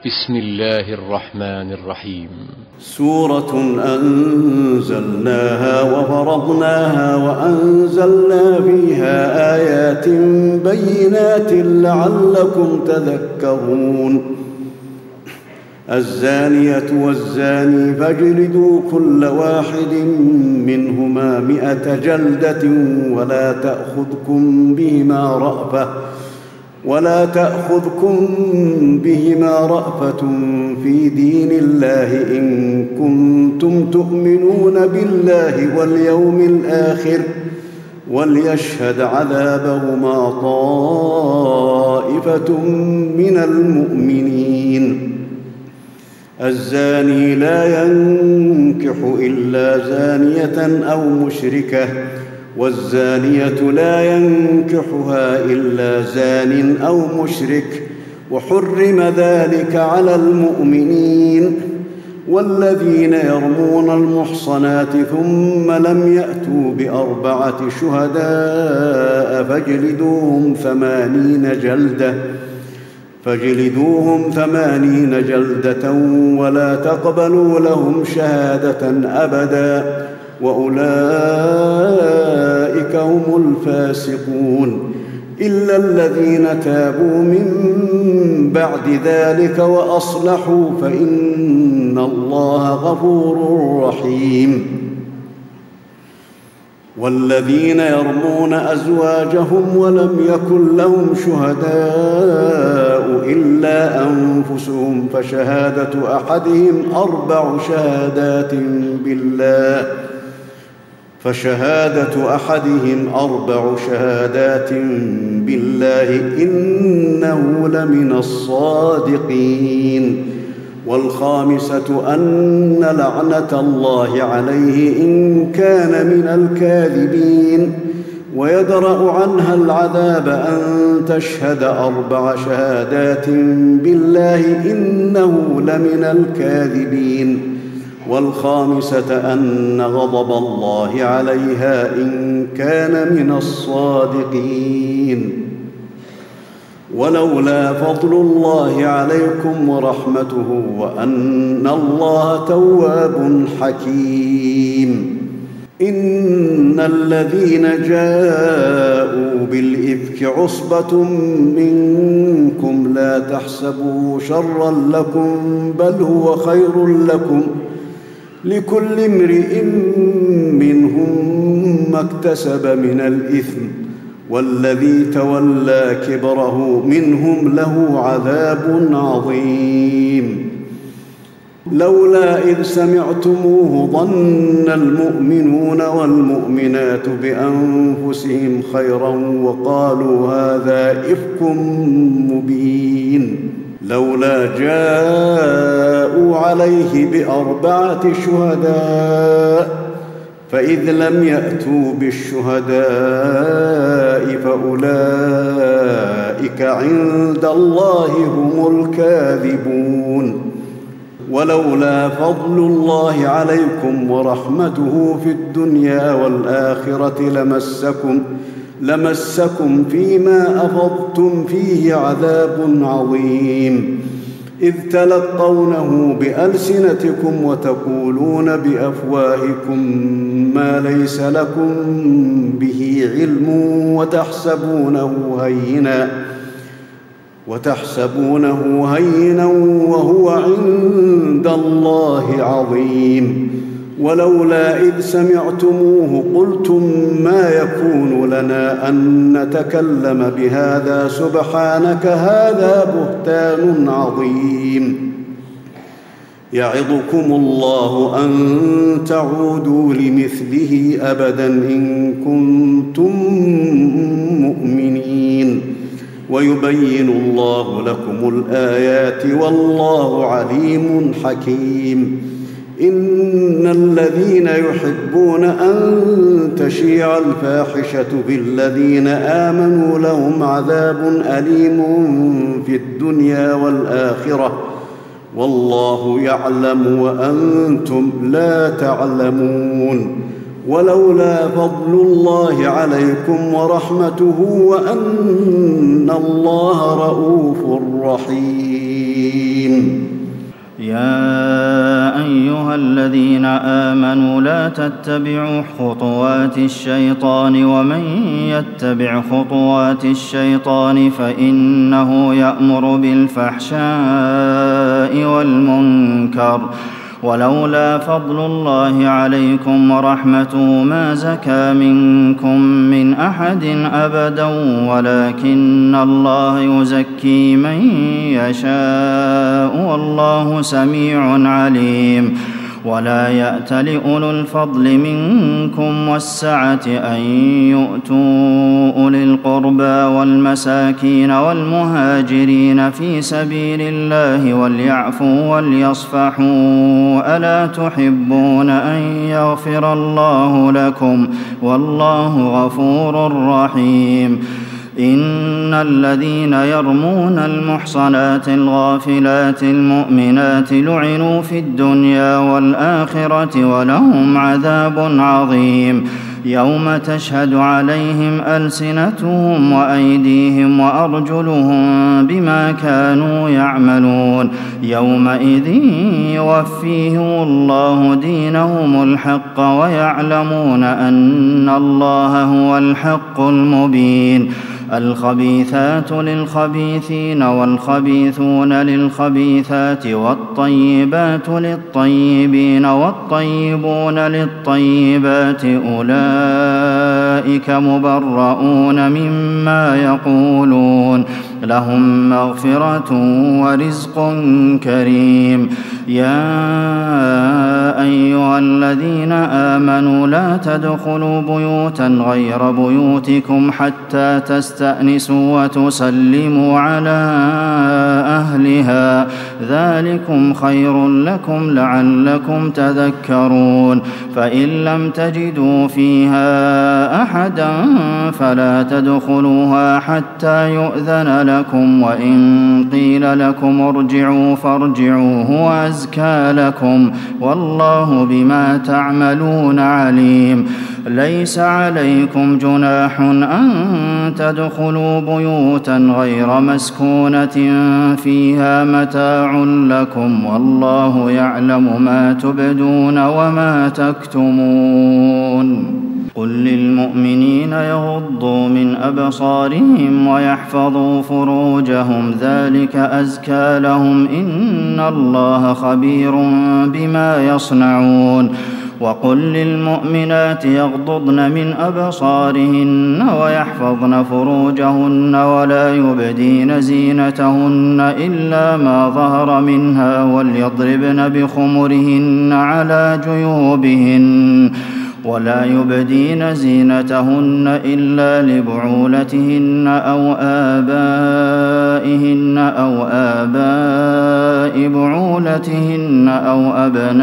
بسم الله الرحمن الرحيم. سورة أنزلناها وفرضناها وأنزلنا فيها آيات بينات لعلكم تذكرون. الزانية والزاني فاجلدوا كل واحد منهما 100 جلدة ولا تأخذكم بهما رأفة في دين الله إن كنتم تؤمنون بالله واليوم الآخر وليشهد عذابهما طائفة من المؤمنين. الزاني لا ينكح إلا زانية أو مشركة والزانية لا ينكحها إلا زان أو مشرك وحرم ذلك على المؤمنين. والذين يرمون المحصنات ثم لم يأتوا ب4 شهداء فاجلدوهم 80 جلدة ولا تقبلوا لهم شهادة أبدا وأولئك هم الفاسقون إلا الذين تابوا من بعد ذلك وأصلحوا فإن الله غفور رحيم. والذين يرمون أزواجهم ولم يكن لهم شهداء إلا أنفسهم فشهادة أحدهم 4 شهادات بالله إنه لمن الصادقين. والخامسة أن لعنة الله عليه إن كان من الكاذبين ويدرأ عنها العذاب أن تشهد 4 شهادات بالله إنه لمن الكاذبين. والخامسة أن غضب الله عليها إن كان من الصادقين. ولولا فضل الله عليكم ورحمته وأن الله تواب حكيم. إن الذين جاءوا بالإفك عصبة منكم لا تحسبوا شرا لكم بل هو خير لكم لكل امرئ منهم ما اكتسب من الإثم والذي تولى كبره منهم له عذاب عظيم. لولا إذ سمعتموه ظن المؤمنون والمؤمنات بأنفسهم خيرا وقالوا هذا إفك مبين. لولا جاءوا عليه ب4 شهداء فإذ لم يأتوا بالشهداء فأولئك عند الله هم الكاذبون. ولولا فضل الله عليكم ورحمته في الدنيا والآخرة لمسكم فيما أفضتم فيه عذاب عظيم إذ تلقونه بألسنتكم وتقولون بأفواهكم ما ليس لكم به علم وتحسبونه هينا وهو عند الله عظيم. ولولا إذ سمعتموه قلتم ما يكون لنا أن نتكلم بهذا سبحانك هذا بهتان عظيم. يعظكم الله أن تعودوا لمثله أبدا إن كنتم مؤمنين ويبين الله لكم الآيات والله عليم حكيم. إن الذين يحبون أن تشيع الفاحشة بالذين آمنوا لهم عذاب أليم في الدنيا والآخرة والله يعلم وأنتم لا تعلمون. ولولا فضل الله عليكم ورحمته وأن الله رءوف رحيم. حكيم. يا أيها الذين آمنوا لا تتبعوا خطوات الشيطان ومن يتبع خطوات الشيطان فإنه يأمر بالفحشاء والمنكر ولولا فضل الله عليكم ورحمته ما زكى منكم من أحد أبدا ولكن الله يزكي من يشاء والله سميع عليم. ولا يأت لأولو الفضل منكم والسعة أن يؤتوا أولي القربى والمساكين والمهاجرين في سبيل الله وليعفوا وليصفحوا ألا تحبون أن يغفر الله لكم والله غفور رحيم. إن الذين يرمون المحصنات الغافلات المؤمنات لعنوا في الدنيا والآخرة ولهم عذاب عظيم يوم تشهد عليهم ألسنتهم وأيديهم وأرجلهم بما كانوا يعملون يومئذ يوفيهم الله دينهم الحق ويعلمون أن الله هو الحق المبين. الخبيثات للخبيثين والخبيثون للخبيثات والطيبات للطيبين والطيبون للطيبات أولئك مبرؤون مما يقولون لهم مغفرة ورزق كريم. يا أيها الذين آمنوا لا تدخلوا بيوتا غير بيوتكم حتى تستأنسوا وتسلموا على أهلها ذلكم خير لكم لعلكم تذكرون. فإن لم تجدوا فيها أحدا فلا تدخلوها حتى يؤذن لكم وإن قيل لكم ارجعوا فارجعوا هو أزكى لكم والله بما تعملون عليم. ليس عليكم جناح أن تدخلوا بيوتا غير مسكونة فيها متاع لكم والله يعلم ما تبدون وما تكتمون. قل للمؤمنين يغضوا من أبصارهم ويحفظوا فروجهم ذلك أزكى لهم إن الله خبير بما يصنعون. وقل للمؤمنات يغضضن من أبصارهن ويحفظن فروجهن ولا يبدين زينتهن إلا ما ظهر منها وليضربن بخمرهن على جيوبهن ولا يبدين زينتهن إلا لبعولتهن أو آبائهن أو آباء بعولتهن أو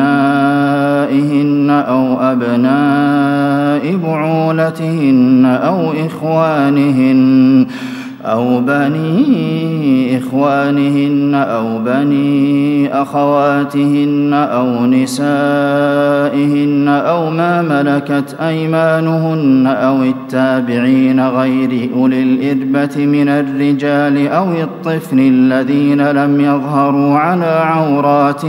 أبنائهن أو أبناء بعولتهن أو إخوانهن أو بني إخوانهن أو بني أخواتهن أو نسائهن أو ما ملكت أيمانهن أو التابعين غير أولي الإربة من الرجال أو الطفل الذين لم يظهروا على عورات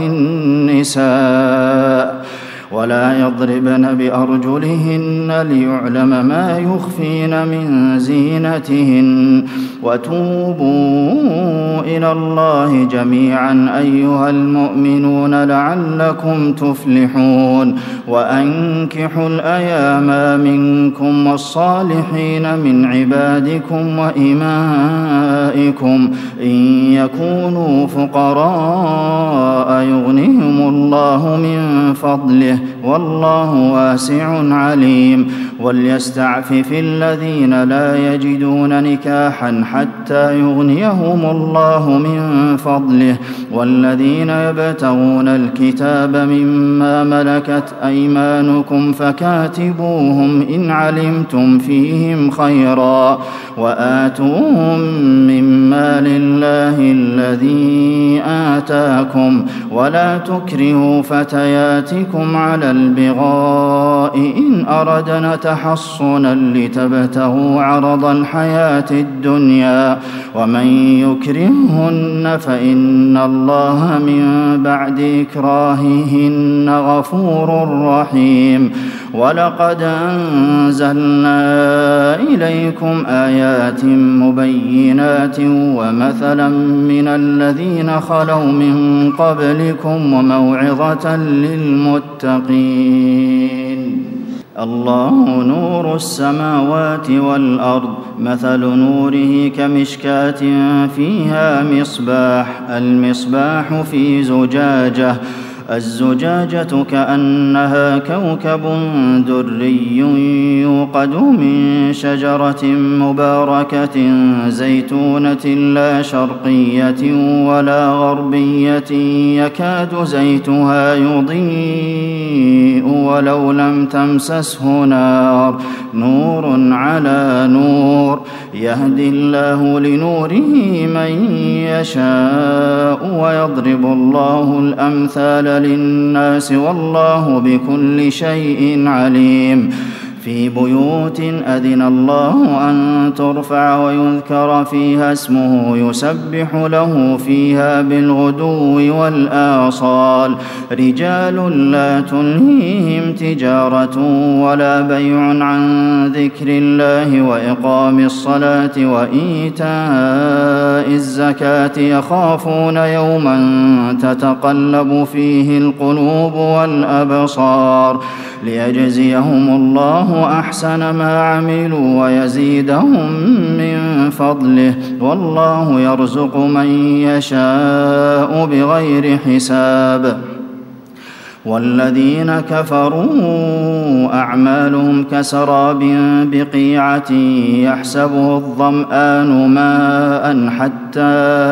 النساء ولا يضربن بأرجلهن ليعلم ما يخفين من زينتهن. وتوبوا إلى الله جميعا أيها المؤمنون لعلكم تفلحون. وأنكحوا الأيام منكم والصالحين من عبادكم وإمائكم إن يكونوا فقراء يغنهم الله من فضله والله واسع عليم. وليستعفف الذين لا يجدون نكاحا حتى يغنيهم الله من فضله والذين يبتغون الكتاب مما ملكت أيمانكم فكاتبوهم إن علمتم فيهم خيرا وآتوهم مما لله الذي آتاكم ولا تكرهوا فتياتكم على البغاء إن أردنا تحصنا لتبتغوا عرض الحياة الدنيا ومن يكرههن فإن الله من بعد إكراههن غفور رحيم ولقد أنزلنا إليكم آيات مبينات ومثلا من الذين خلوا من قبلكم وموعظة للمتقين الله نور السماوات والأرض مثل نوره كمشكاة فيها مصباح المصباح في زجاجة الزجاجة كأنها كوكب دري يوقد من شجرة مباركة زيتونة لا شرقية ولا غربية يكاد زيتها يضيء ولو لم تمسسه نار نور على نور يهدي الله لنوره من يشاء ويضرب الله الأمثال للناس والله بكل شيء عليم في بيوت أذن الله أن ترفع ويذكر فيها اسمه يسبح له فيها بالغدو والآصال رجال لا تلهيهم تجارة ولا بيع عن ذكر الله وإقام الصلاة وإيتاء الزكاة يخافون يوما تتقلب فيه القلوب والأبصار ليجزيهم الله أحسن ما عملوا ويزيدهم من فضله والله يرزق من يشاء بغير حساب والذين كفروا أعمالهم كسراب بقيعة يحسبه الظمآن ماء حتى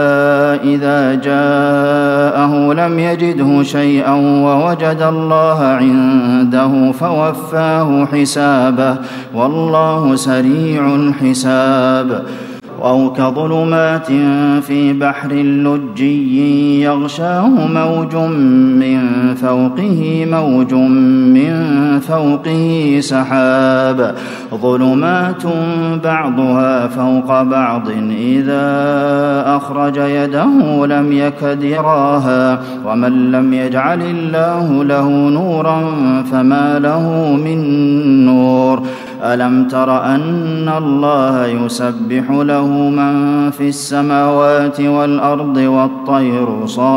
إذا جاءه لم يجده شيئا ووجد الله عنده فوفاه حسابه والله سريع الحساب أو كظلمات في بحر لجي يغشاه موج من فوقه موج من فوقه سحاب ظلمات بعضها فوق بعض إذا أخرج يده لم يكد يراها ومن لم يجعل الله له نورا فما له من نور ألم تر أن الله يسبح له من في السماوات والأرض والطير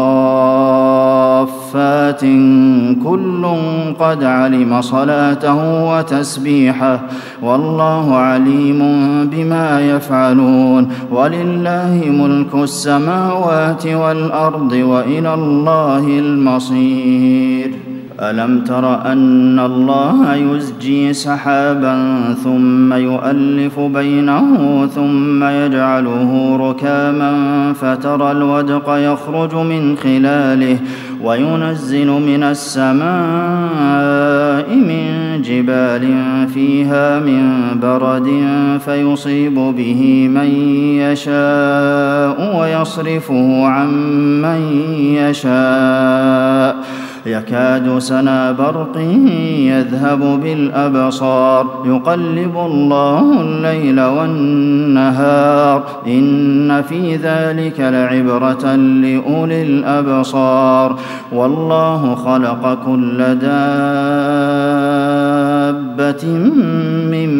صافات كل قد علم صلاته وتسبيحه والله عليم بما يفعلون ولله ملك السماوات والأرض وإلى الله المصير ألم تر أن الله يزجي سحابا ثم يؤلف بينه ثم يجعله ركاما فترى الودق يخرج من خلاله وينزل من السماء من جبال فيها من برد فيصيب به من يشاء ويصرفه عن من يشاء يكاد سنا برقه يذهب بالأبصار يقلب الله الليل والنهار إن في ذلك لعبرة لأولي الأبصار والله خلق كل دابة من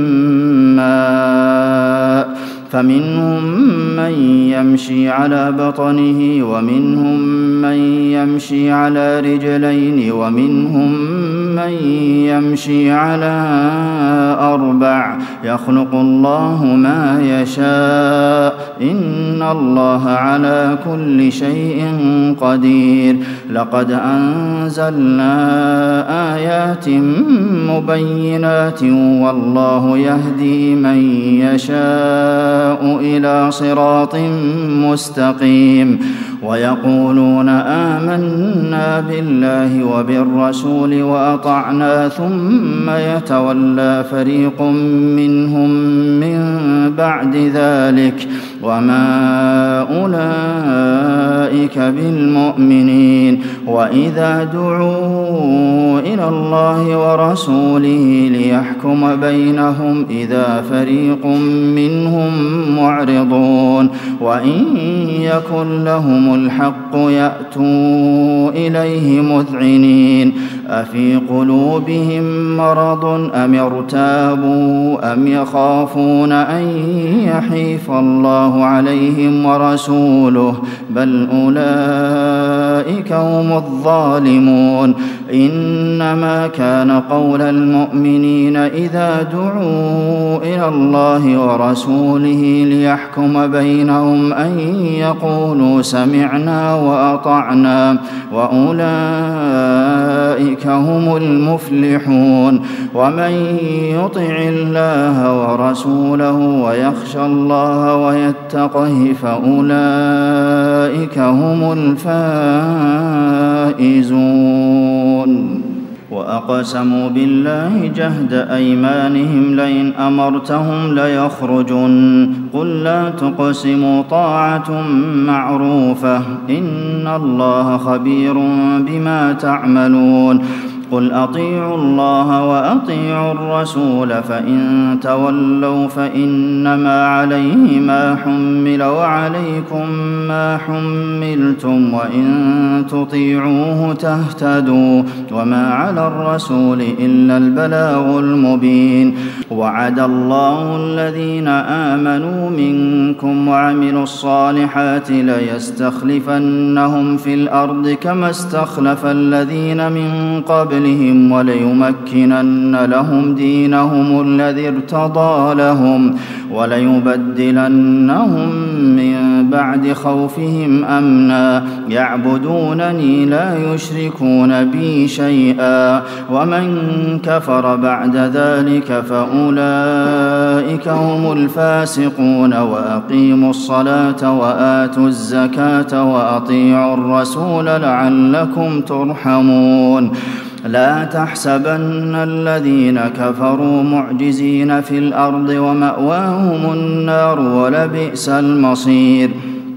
ماء فمنهم من يمشي على بطنه ومنهم من يمشي على رجلين ومنهم من يمشي على أربع يخلق الله ما يشاء إن الله على كل شيء قدير لقد أنزلنا آيات مبينات والله يهدي من يشاء إلى صراط مستقيم ويقولون آمنا بالله وبالرسول وأطعنا ثم يتولى فريق منهم من بعد ذلك وما أولئك بالمؤمنين وإذا دعوا إلى الله ورسوله ليحكم بينهم إذا فريق منهم معرضون وإن يكن لهم الحق يأتوا إليه مذعنين أفي قلوبهم مرض أم ارتابوا أم يخافون أن يحيف الله عليهم ورسوله بل أولئك هم الظالمون إنما كان قول المؤمنين إذا دعوا إلى الله ورسوله ليحكم بينهم أن يقولوا سمعنا وأطعنا وأولئك هم المفلحون ومن يطع الله ورسوله ويخشى الله ويتقه فأولئك هم الفائزون وأقسموا بالله جهد أيمانهم لئن أمرتهم ليخرجن قل لا تقسموا طاعة معروفة إن الله خبير بما تعملون قل أطيعوا الله وأطيعوا الرسول فإن تولوا فإنما عليه ما حمل وعليكم ما حملتم وإن تطيعوه تهتدوا وما على الرسول إلا البلاغ المبين وعد الله الذين آمنوا منكم وعملوا الصالحات ليستخلفنهم في الأرض كما استخلف الذين من قبل وليمكنن لهم دينهم الذي ارتضى لهم وليبدلنهم من بعد خوفهم أمنا يعبدونني لا يشركون بي شيئا ومن كفر بعد ذلك فأولئك هم الفاسقون وأقيموا الصلاة وآتوا الزكاة وأطيعوا الرسول لعلكم ترحمون لا تحسبن الذين كفروا معجزين في الأرض ومأواهم النار ولبئس المصير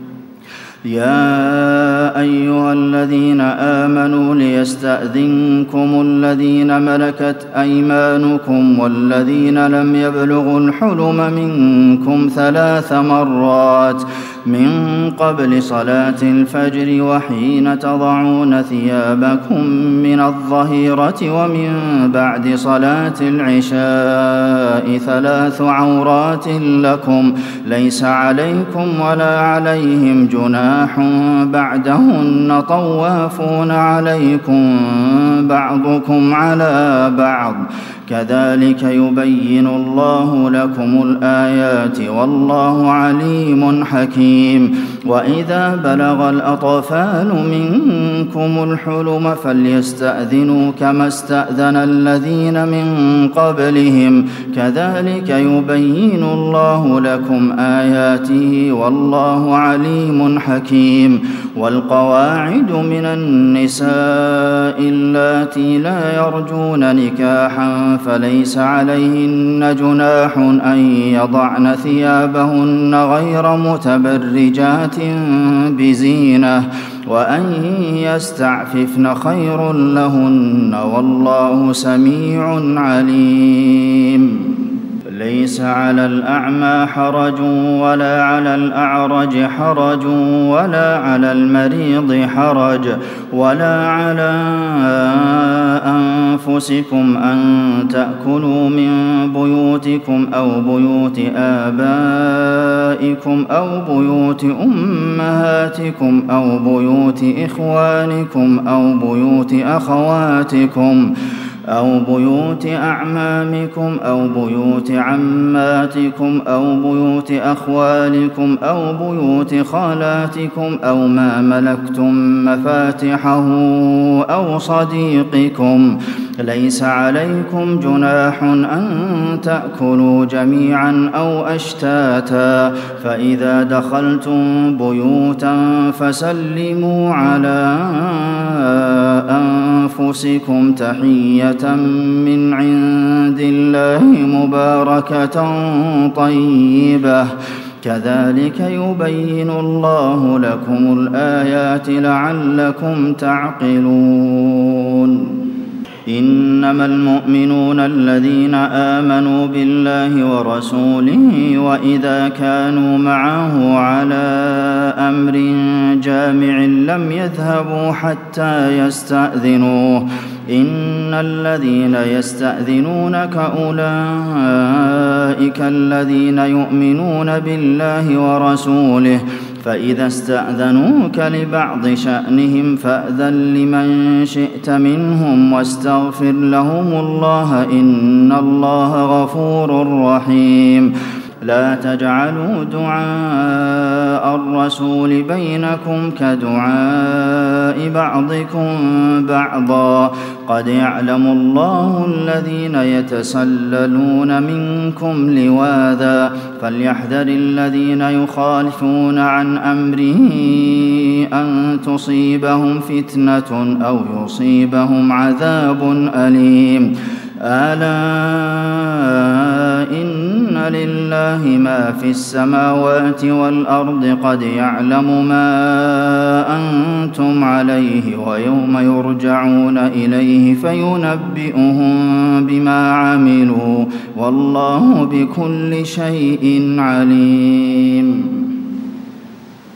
يا أيها الذين آمنوا ليستأذنكم الذين ملكت أيمانكم والذين لم يبلغوا الحلم منكم 3 مرات من قبل صلاة الفجر وحين تضعون ثيابكم من الظهيرة ومن بعد صلاة العشاء 3 عورات لكم ليس عليكم ولا عليهم جناح بعدهن طوافون عليكم بعضكم على بعض كذلك يبين الله لكم الآيات والله عليم حكيم وإذا بلغ الأطفال منكم الحلم فليستأذنوا كما استأذن الذين من قبلهم كذلك يبين الله لكم آياته والله عليم حكيم والقواعد من النساء اللاتي لا يرجون نكاحا فليس عليهن جناح أن يضعن ثيابهن غير متبرجات بزينة وأن يستعففن خير لهن والله سميع عليم ليس على الأعمى حرج ولا على الأعرج حرج ولا على المريض حرج ولا على أنفسكم أن تأكلوا من بيوتكم أو بيوت آبائكم أو بيوت أمهاتكم أو بيوت إخوانكم أو بيوت أخواتكم أو بيوت أعمامكم أو بيوت عماتكم أو بيوت أخوالكم أو بيوت خالاتكم أو ما ملكتم مفاتحه أو صديقكم ليس عليكم جناح أن تأكلوا جميعا أو أشتاتا فإذا دخلتم بيوتا فسلموا على أنفسكم تحية من عند الله مباركة طيبة كذلك يبين الله لكم الآيات لعلكم تعقلون إنما المؤمنون الذين آمنوا بالله ورسوله وإذا كانوا معه على أمر جامع لم يذهبوا حتى يستأذنوه إن الذين يستأذنونك أولئك الذين يؤمنون بالله ورسوله فإذا استأذنوك لبعض شأنهم فأذن لمن شئت منهم واستغفر لهم الله إن الله غفور رحيم لا تجعلوا دعاء الرسول بينكم كدعاء بعضكم بعضا قد يعلم الله الذين يتسللون منكم لواذا فليحذر الذين يخالفون عن أمره أن تصيبهم فتنة أو يصيبهم عذاب أليم ألا إن لله ما في السماوات والأرض قد يعلم ما أنتم عليه ويوم يرجعون إليه فينبئهم بما عملوا والله بكل شيء عليم